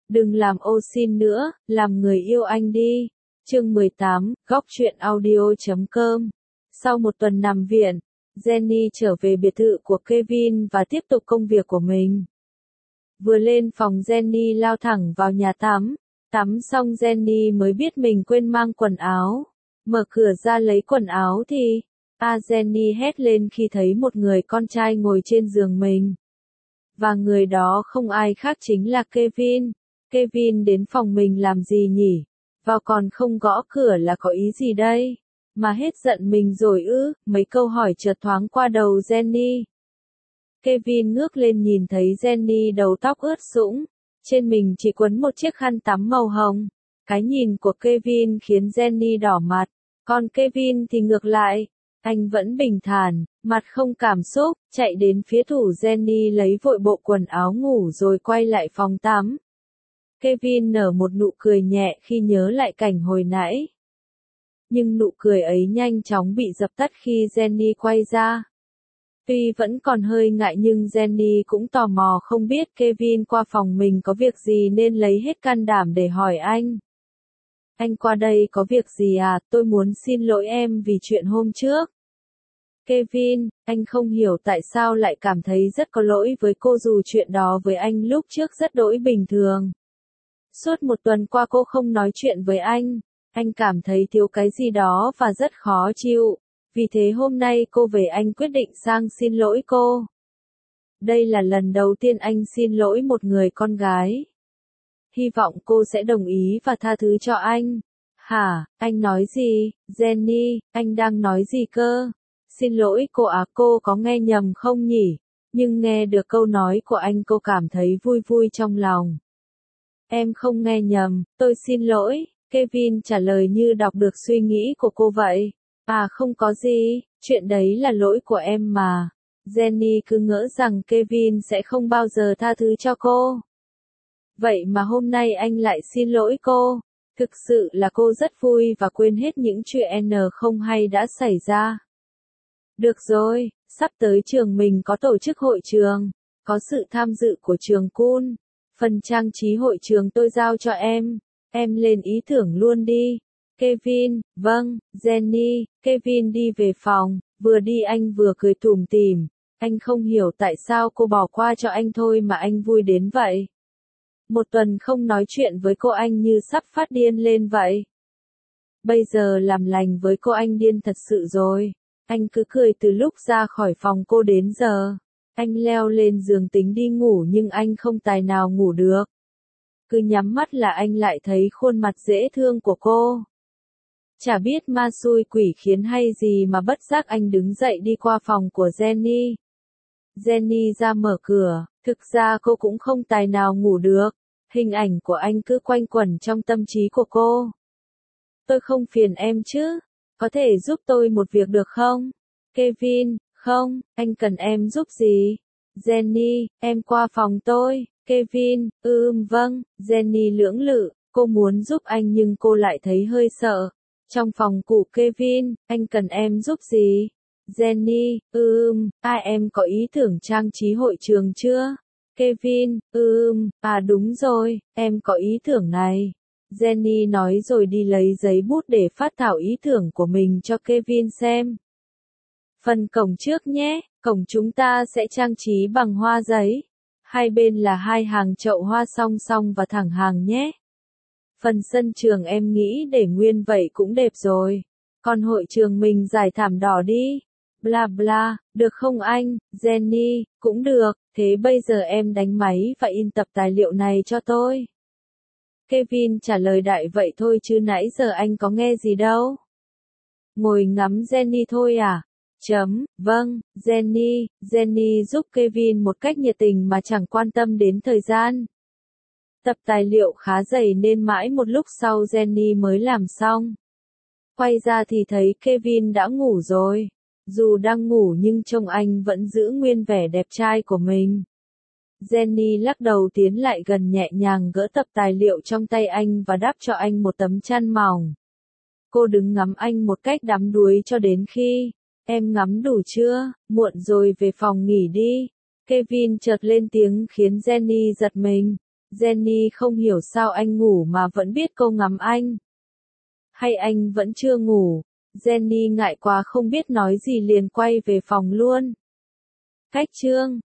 Đừng làm ô xin nữa, làm người yêu anh đi. Chương 18, góc truyện audio.com. Sau một tuần nằm viện, Jenny trở về biệt thự của Kevin và tiếp tục công việc của mình. Vừa lên phòng Jenny lao thẳng vào nhà tắm. Tắm xong Jenny mới biết mình quên mang quần áo. Mở cửa ra lấy quần áo thì... Jenny hét lên khi thấy một người con trai ngồi trên giường mình. Và người đó không ai khác chính là Kevin. Kevin đến phòng mình làm gì nhỉ? Vào còn không gõ cửa là có ý gì đây? Mà hết giận mình rồi ư? Mấy câu hỏi chợt thoáng qua đầu Jenny. Kevin ngước lên nhìn thấy Jenny đầu tóc ướt sũng. Trên mình chỉ quấn một chiếc khăn tắm màu hồng. Cái nhìn của Kevin khiến Jenny đỏ mặt. Còn Kevin thì ngược lại. Anh vẫn bình thản, mặt không cảm xúc, chạy đến phía tủ Jenny lấy vội bộ quần áo ngủ rồi quay lại phòng tắm. Kevin nở một nụ cười nhẹ khi nhớ lại cảnh hồi nãy. Nhưng nụ cười ấy nhanh chóng bị dập tắt khi Jenny quay ra. Tuy vẫn còn hơi ngại nhưng Jenny cũng tò mò không biết Kevin qua phòng mình có việc gì nên lấy hết can đảm để hỏi anh. Anh qua đây có việc gì à? Tôi muốn xin lỗi em vì chuyện hôm trước. Kevin, anh không hiểu tại sao lại cảm thấy rất có lỗi với cô dù chuyện đó với anh lúc trước rất đỗi bình thường. Suốt một tuần qua cô không nói chuyện với anh cảm thấy thiếu cái gì đó và rất khó chịu. Vì thế hôm nay cô về anh quyết định sang xin lỗi cô. Đây là lần đầu tiên anh xin lỗi một người con gái. Hy vọng cô sẽ đồng ý và tha thứ cho anh. Hả, anh nói gì, Jenny, anh đang nói gì cơ? Xin lỗi cô à, cô có nghe nhầm không nhỉ? Nhưng nghe được câu nói của anh cô cảm thấy vui vui trong lòng. Em không nghe nhầm, tôi xin lỗi, Kevin trả lời như đọc được suy nghĩ của cô vậy. À không có gì, chuyện đấy là lỗi của em mà. Jenny cứ ngỡ rằng Kevin sẽ không bao giờ tha thứ cho cô. Vậy mà hôm nay anh lại xin lỗi cô. Thực sự là cô rất vui và quên hết những chuyện không hay đã xảy ra. Được rồi, sắp tới trường mình có tổ chức hội trường. Có sự tham dự của trường Kun. Phần trang trí hội trường tôi giao cho em. Em lên ý tưởng luôn đi. Kevin, vâng, Jenny. Kevin đi về phòng. Vừa đi anh vừa cười tủm tỉm. Anh không hiểu tại sao cô bỏ qua cho anh thôi mà anh vui đến vậy. Một tuần không nói chuyện với cô anh như sắp phát điên lên vậy. Bây giờ làm lành với cô anh điên thật sự rồi. Anh cứ cười từ lúc ra khỏi phòng cô đến giờ. Anh leo lên giường tính đi ngủ nhưng anh không tài nào ngủ được. Cứ nhắm mắt là anh lại thấy khuôn mặt dễ thương của cô. Chả biết ma xui quỷ khiến hay gì mà bất giác anh đứng dậy đi qua phòng của Jenny. Jenny ra mở cửa, thực ra cô cũng không tài nào ngủ được. Hình ảnh của anh cứ quanh quẩn trong tâm trí của cô. Tôi không phiền em chứ? Có thể giúp tôi một việc được không? Kevin, không, anh cần em giúp gì? Jenny, em qua phòng tôi. Kevin, vâng. Jenny lưỡng lự, cô muốn giúp anh nhưng cô lại thấy hơi sợ. Trong phòng của Kevin, anh cần em giúp gì? Jenny, em có ý tưởng trang trí hội trường chưa? Kevin, đúng rồi, em có ý tưởng này. Jenny nói rồi đi lấy giấy bút để phát thảo ý tưởng của mình cho Kevin xem. Phần cổng trước nhé, cổng chúng ta sẽ trang trí bằng hoa giấy. Hai bên là hai hàng chậu hoa song song và thẳng hàng nhé. Phần sân trường em nghĩ để nguyên vậy cũng đẹp rồi. Còn hội trường mình trải thảm đỏ đi. Bla bla, được không anh, Jenny, cũng được, thế bây giờ em đánh máy và in tập tài liệu này cho tôi. Kevin trả lời đại vậy thôi chứ nãy giờ anh có nghe gì đâu. Ngồi ngắm Jenny thôi à? Vâng, Jenny giúp Kevin một cách nhiệt tình mà chẳng quan tâm đến thời gian. Tập tài liệu khá dày nên mãi một lúc sau Jenny mới làm xong. Quay ra thì thấy Kevin đã ngủ rồi. Dù đang ngủ nhưng trông anh vẫn giữ nguyên vẻ đẹp trai của mình. Jenny lắc đầu tiến lại gần nhẹ nhàng gỡ tập tài liệu trong tay anh và đắp cho anh một tấm chăn mỏng. Cô đứng ngắm anh một cách đắm đuối cho đến khi, em ngắm đủ chưa, muộn rồi về phòng nghỉ đi. Kevin chợt lên tiếng khiến Jenny giật mình. Jenny không hiểu sao anh ngủ mà vẫn biết câu ngắm anh. Hay anh vẫn chưa ngủ? Jenny ngại quá không biết nói gì liền quay về phòng luôn. Cách chương